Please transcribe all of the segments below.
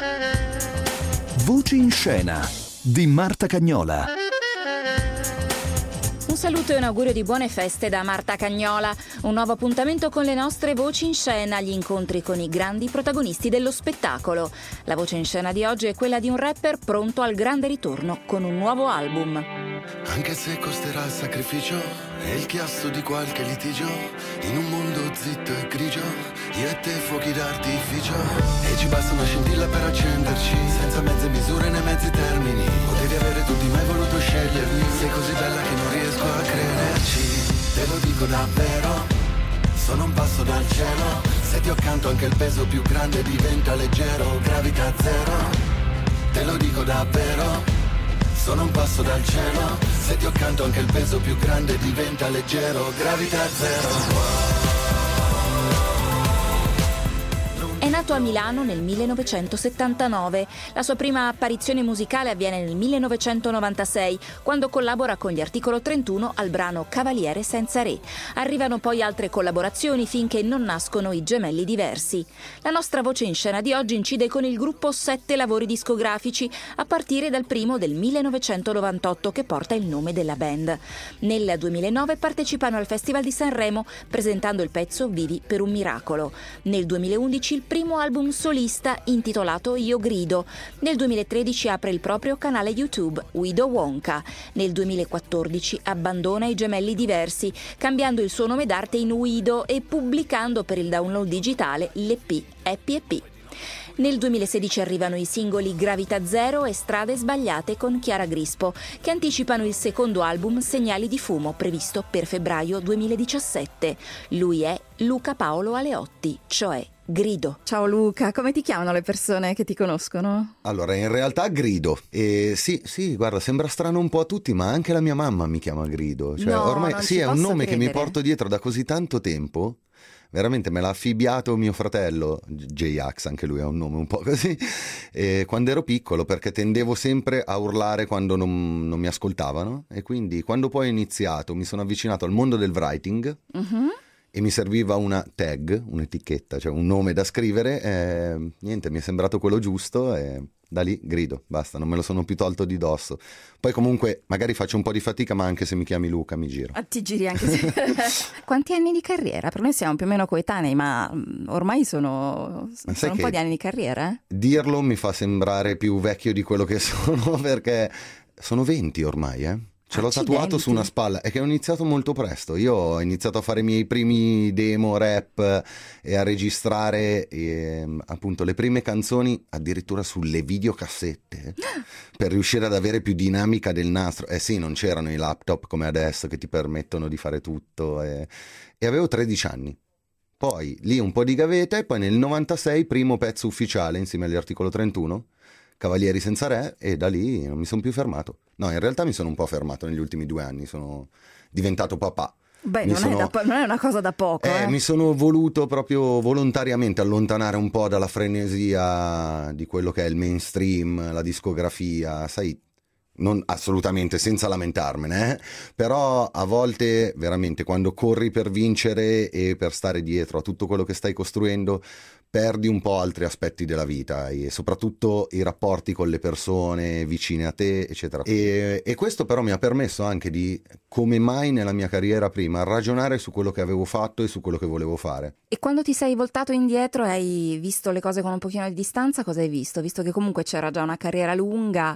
Voci in scena di Marta Cagnola. Un saluto e un augurio di buone feste da Marta Cagnola. Un nuovo appuntamento con le nostre voci in scena, gli incontri con i grandi protagonisti dello spettacolo. La voce in scena di oggi è quella di un rapper pronto al grande ritorno con un nuovo album. Anche se costerà il sacrificio e il chiasso di qualche litigio, in un mondo zitto e grigio, io e te fuochi d'artificio, e ci basta una scintilla per accenderci, senza mezze misure né mezzi termini. Potevi avere tutti, ma hai voluto scegliermi. Sei così bella che non riesco a crederci. Te lo dico davvero, sono un passo dal cielo. Se ti ho accanto anche il peso più grande diventa leggero. Gravità zero, te lo dico davvero, sono un passo dal cielo. Se ti ho accanto anche il peso più grande diventa leggero. Gravità zero. È nato a Milano nel 1979. La sua prima apparizione musicale avviene nel 1996, quando collabora con gli Articolo 31 al brano Cavaliere senza re. Arrivano poi altre collaborazioni finché non nascono i Gemelli Diversi. La nostra voce in scena di oggi incide con il gruppo 7 lavori discografici, a partire dal primo del 1998 che porta il nome della band. Nel 2009 partecipano al Festival di Sanremo presentando il pezzo Vivi per un miracolo. Nel 2011 il primo album solista intitolato Io Grido. Nel 2013 apre il proprio canale YouTube Guido Wonka. Nel 2014 abbandona i Gemelli Diversi, cambiando il suo nome d'arte in Guido e pubblicando per il download digitale l'EP Happy EP. Nel 2016 arrivano i singoli Gravità Zero e Strade Sbagliate con Chiara Grispo, che anticipano il secondo album Segnali di Fumo, previsto per febbraio 2017. Lui è Luca Paolo Aleotti, cioè Grido. Ciao Luca, come ti chiamano le persone che ti conoscono? Allora, in realtà Grido. Sì, guarda, sembra strano un po' a tutti, ma anche la mia mamma mi chiama Grido. Cioè, No, ormai non sì, ci è un posso nome che mi credere. porto dietro da così tanto tempo. Veramente me l'ha affibbiato mio fratello, J-Ax, anche lui ha un nome un po' così, quando ero piccolo, perché tendevo sempre a urlare quando non mi ascoltavano, e quindi quando poi ho iniziato mi sono avvicinato al mondo del writing. E mi serviva una tag, un'etichetta, cioè un nome da scrivere, niente, mi è sembrato quello giusto e da lì Grido, basta, non me lo sono più tolto di dosso. Poi comunque magari faccio un po' di fatica, ma anche se mi chiami Luca mi giro. Ti giri anche se... Quanti anni di carriera? Per noi siamo più o meno coetanei, ma ormai sono un po' di anni di carriera. Dirlo mi fa sembrare più vecchio di quello che sono, perché sono 20 ormai, Ce l'ho tatuato su una spalla, è che ho iniziato molto presto. Io ho iniziato a fare i miei primi demo rap e a registrare appunto le prime canzoni addirittura sulle videocassette per riuscire ad avere più dinamica del nastro. Sì, non c'erano i laptop come adesso che ti permettono di fare tutto e avevo 13 anni. Poi lì un po' di gavetta e poi nel 96 primo pezzo ufficiale insieme agli Articolo 31, Cavalieri senza re, e da lì non mi sono più fermato. No, in realtà mi sono un po' fermato negli ultimi 2 anni, sono diventato papà. Beh, non è una cosa da poco. Mi sono voluto proprio volontariamente allontanare un po' dalla frenesia di quello che è il mainstream, la discografia, sai, non assolutamente senza lamentarmene, però a volte veramente quando corri per vincere e per stare dietro a tutto quello che stai costruendo perdi un po' altri aspetti della vita e soprattutto i rapporti con le persone vicine a te, eccetera. E questo però mi ha permesso anche di, come mai nella mia carriera prima, ragionare su quello che avevo fatto e su quello che volevo fare. E quando ti sei voltato indietro e hai visto le cose con un pochino di distanza, cosa hai visto? Visto che comunque c'era già una carriera lunga,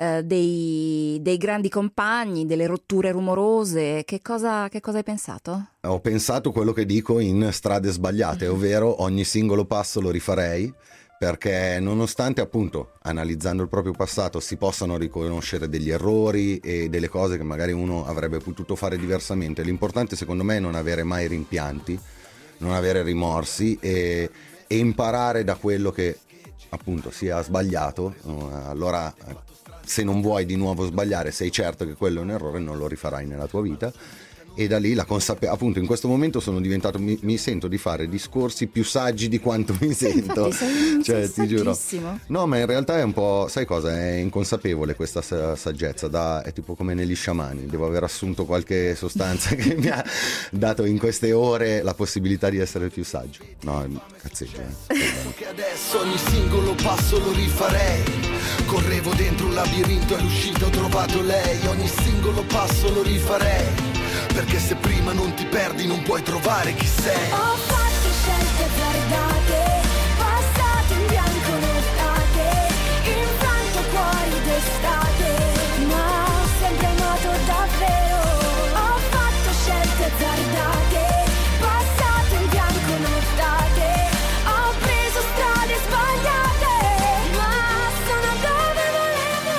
dei grandi compagni, delle rotture rumorose, che cosa hai pensato? Ho pensato quello che dico in Strade Sbagliate, ovvero ogni singolo passo lo rifarei, perché nonostante appunto analizzando il proprio passato si possano riconoscere degli errori e delle cose che magari uno avrebbe potuto fare diversamente, l'importante secondo me è non avere mai rimpianti, non avere rimorsi e imparare da quello che appunto sia sbagliato. Allora se non vuoi di nuovo sbagliare, sei certo che quello è un errore, non lo rifarai nella tua vita. E da lì appunto in questo momento sono diventato, mi sento di fare discorsi più saggi di quanto mi sento. Infatti cioè sei ti giuro. saggissimo. No, ma in realtà è un po', sai cosa? È inconsapevole questa saggezza, è tipo come negli sciamani, devo aver assunto qualche sostanza che mi ha dato in queste ore la possibilità di essere più saggio. No, cazzeggio. Che adesso ogni singolo passo lo rifarei. Correvo dentro un labirinto e all'uscita ho trovato lei. Ogni singolo passo lo rifarei. Perché se prima non ti perdi non puoi trovare chi sei. Ho fatto scelte guardate, passate in bianco nottate, infranto cuori d'estate, ma ho sempre amato davvero. Ho fatto scelte azzardate, passate in bianco nottate, ho preso strade sbagliate, ma sono dove volevo.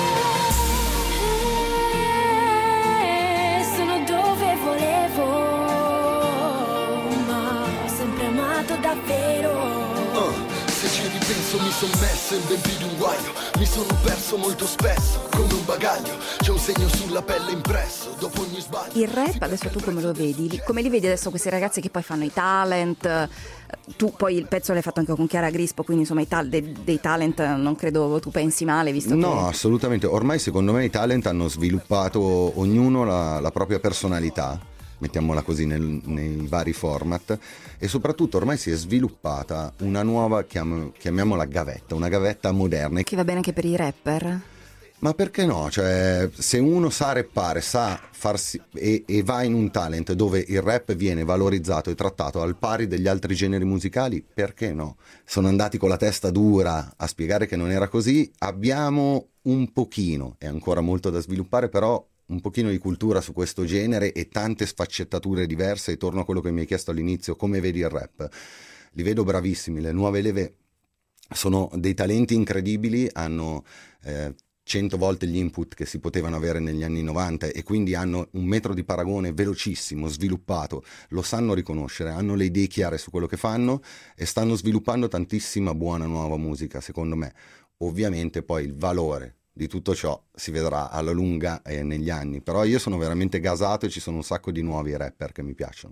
Sono dove volevo, ma ho sempre amato davvero. Se ci ripenso mi son messo in ben più di un guaio. Mi sono perso molto spesso, come un bagaglio. C'è un segno sulla pelle impresso, dopo ogni sbaglio. Il rap adesso tu come lo vedi? Come li vedi adesso questi ragazzi che poi fanno i talent? Tu poi il pezzo l'hai fatto anche con Chiara Grispo, quindi insomma dei talent non credo tu pensi male, visto No, che... assolutamente. Ormai secondo me i talent hanno sviluppato ognuno la propria personalità, mettiamola così, nei vari format, e soprattutto ormai si è sviluppata una nuova, chiamiamola gavetta, una gavetta moderna. Che va bene anche per i rapper? Ma perché no? Cioè, se uno sa rappare, sa farsi e va in un talent dove il rap viene valorizzato e trattato al pari degli altri generi musicali, perché no? Sono andati con la testa dura a spiegare che non era così. Abbiamo un pochino, è ancora molto da sviluppare, però un pochino di cultura su questo genere e tante sfaccettature diverse. E torno a quello che mi hai chiesto all'inizio, come vedi il rap? Li vedo bravissimi, le nuove leve sono dei talenti incredibili, hanno 100 volte gli input che si potevano avere negli anni 90 e quindi hanno un metro di paragone velocissimo, sviluppato, lo sanno riconoscere, hanno le idee chiare su quello che fanno e stanno sviluppando tantissima buona nuova musica, secondo me. Ovviamente poi il valore di tutto ciò si vedrà alla lunga negli anni, però io sono veramente gasato e ci sono un sacco di nuovi rapper che mi piacciono.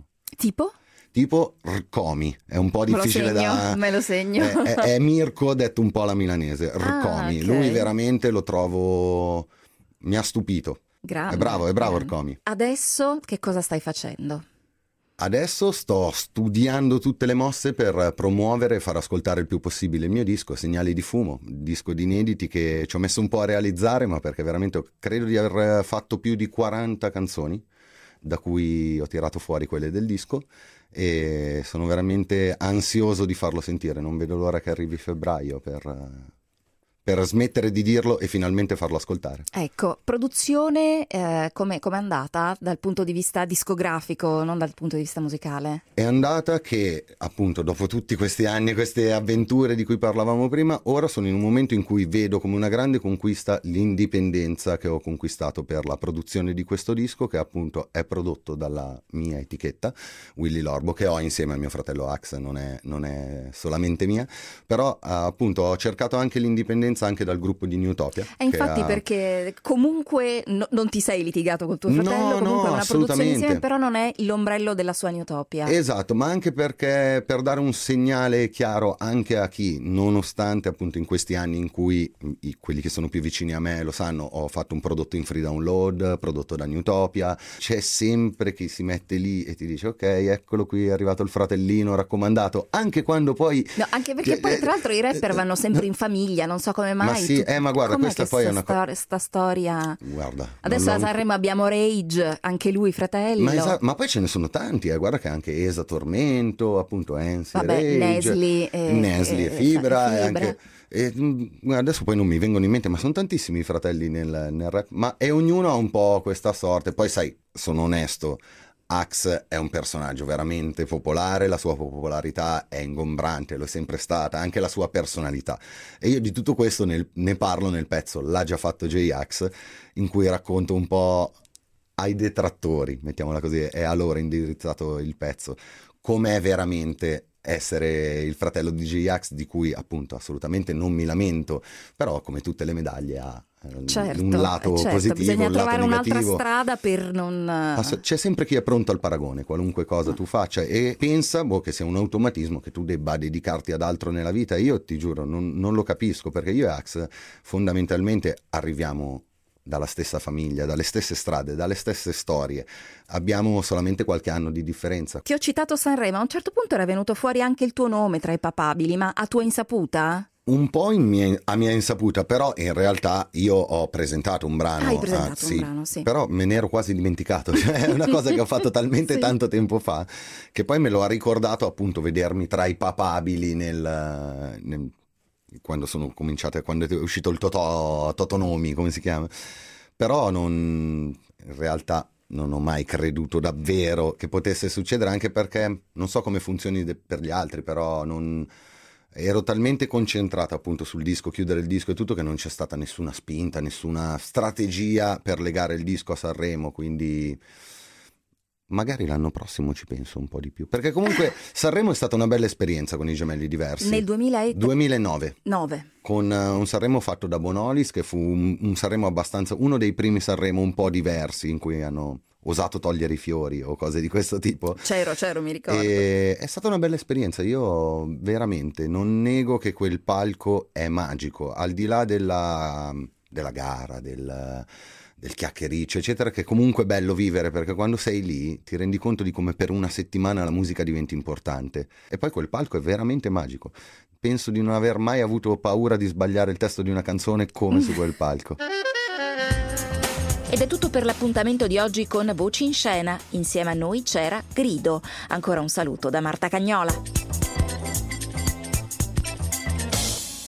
Tipo Rcomi, è un po' difficile me lo segno. È Mirko detto un po' alla milanese, Rcomi. Okay. Lui veramente lo trovo, mi ha stupito. Grande, è bravo grande. Rcomi. Adesso che cosa stai facendo? Adesso sto studiando tutte le mosse per promuovere e far ascoltare il più possibile il mio disco, Segnali di fumo, disco di inediti che ci ho messo un po' a realizzare, ma perché veramente credo di aver fatto più di 40 canzoni, da cui ho tirato fuori quelle del disco, e sono veramente ansioso di farlo sentire. Non vedo l'ora che arrivi febbraio per smettere di dirlo e finalmente farlo ascoltare. Ecco, produzione come è andata dal punto di vista discografico, non dal punto di vista musicale? È andata che, appunto, dopo tutti questi anni, queste avventure di cui parlavamo prima, ora sono in un momento in cui vedo come una grande conquista l'indipendenza che ho conquistato per la produzione di questo disco, che appunto è prodotto dalla mia etichetta, Willy Lorbo, che ho insieme a mio fratello Ax, non è solamente mia, però appunto ho cercato anche l'indipendenza anche dal gruppo di Newtopia. E infatti perché comunque non ti sei litigato col tuo fratello, comunque è una produzione insieme, però non è l'ombrello della sua Newtopia. Esatto, ma anche perché per dare un segnale chiaro anche a chi, nonostante appunto in questi anni in cui quelli che sono più vicini a me lo sanno, ho fatto un prodotto in free download, prodotto da Newtopia, c'è sempre chi si mette lì e ti dice ok, eccolo qui, è arrivato il fratellino raccomandato, anche quando poi... No, anche perché poi tra l'altro i rapper vanno sempre in famiglia, non so come mai. Ma sì, ma guarda, questa poi è una sta storia. Guarda, adesso a Sanremo abbiamo Rage, anche lui fratello. Ma poi ce ne sono tanti, guarda che anche Esa Tormento, appunto Ensi, Rage, Nesli e Fibra. E anche, adesso poi non mi vengono in mente, ma sono tantissimi i fratelli nel rap, e ognuno ha un po' questa sorte. Poi sai, sono onesto, Ax è un personaggio veramente popolare, la sua popolarità è ingombrante, lo è sempre stata, anche la sua personalità, e io di tutto questo ne parlo nel pezzo L'ha già fatto J-Ax, in cui racconto un po' ai detrattori, mettiamola così, è a loro indirizzato il pezzo, com'è veramente essere il fratello di J-Ax, di cui appunto assolutamente non mi lamento, però come tutte le medaglie ha un lato positivo, bisogna un lato trovare un'altra negativo. strada per non... C'è sempre chi è pronto al paragone, qualunque cosa tu faccia, e pensa che sia un automatismo che tu debba dedicarti ad altro nella vita. Io ti giuro, non lo capisco, perché io e Ax fondamentalmente arriviamo dalla stessa famiglia, dalle stesse strade, dalle stesse storie. Abbiamo solamente qualche anno di differenza. Ti ho citato Sanremo, a un certo punto era venuto fuori anche il tuo nome tra i papabili, ma a tua insaputa? Un po' a mia insaputa, però in realtà io ho presentato un brano. Hai presentato un brano, sì. Però me ne ero quasi dimenticato, cioè è una cosa che ho fatto talmente sì. tanto tempo fa, che poi me lo ha ricordato appunto vedermi tra i papabili quando sono cominciate, quando è uscito il Totonomi, come si chiama. Però in realtà non ho mai creduto davvero che potesse succedere, anche perché non so come funzioni per gli altri, però ero talmente concentrato appunto sul disco, chiudere il disco e tutto, che non c'è stata nessuna spinta, nessuna strategia per legare il disco a Sanremo, quindi magari l'anno prossimo ci penso un po' di più, perché comunque Sanremo è stata una bella esperienza con i Gemelli Diversi. Nel 2009 con un Sanremo fatto da Bonolis, che fu un Sanremo uno dei primi Sanremo un po' diversi, in cui hanno osato togliere i fiori o cose di questo tipo. C'ero, mi ricordo. E è stata una bella esperienza. Io veramente non nego che quel palco è magico, al di là della gara, del chiacchiericcio eccetera, che comunque è bello vivere, perché quando sei lì ti rendi conto di come per una settimana la musica diventi importante, e poi quel palco è veramente magico. Penso di non aver mai avuto paura di sbagliare il testo di una canzone come su quel palco. Ed è tutto per l'appuntamento di oggi con Voci in Scena. Insieme a noi c'era Grido. Ancora un saluto da Marta Cagnola.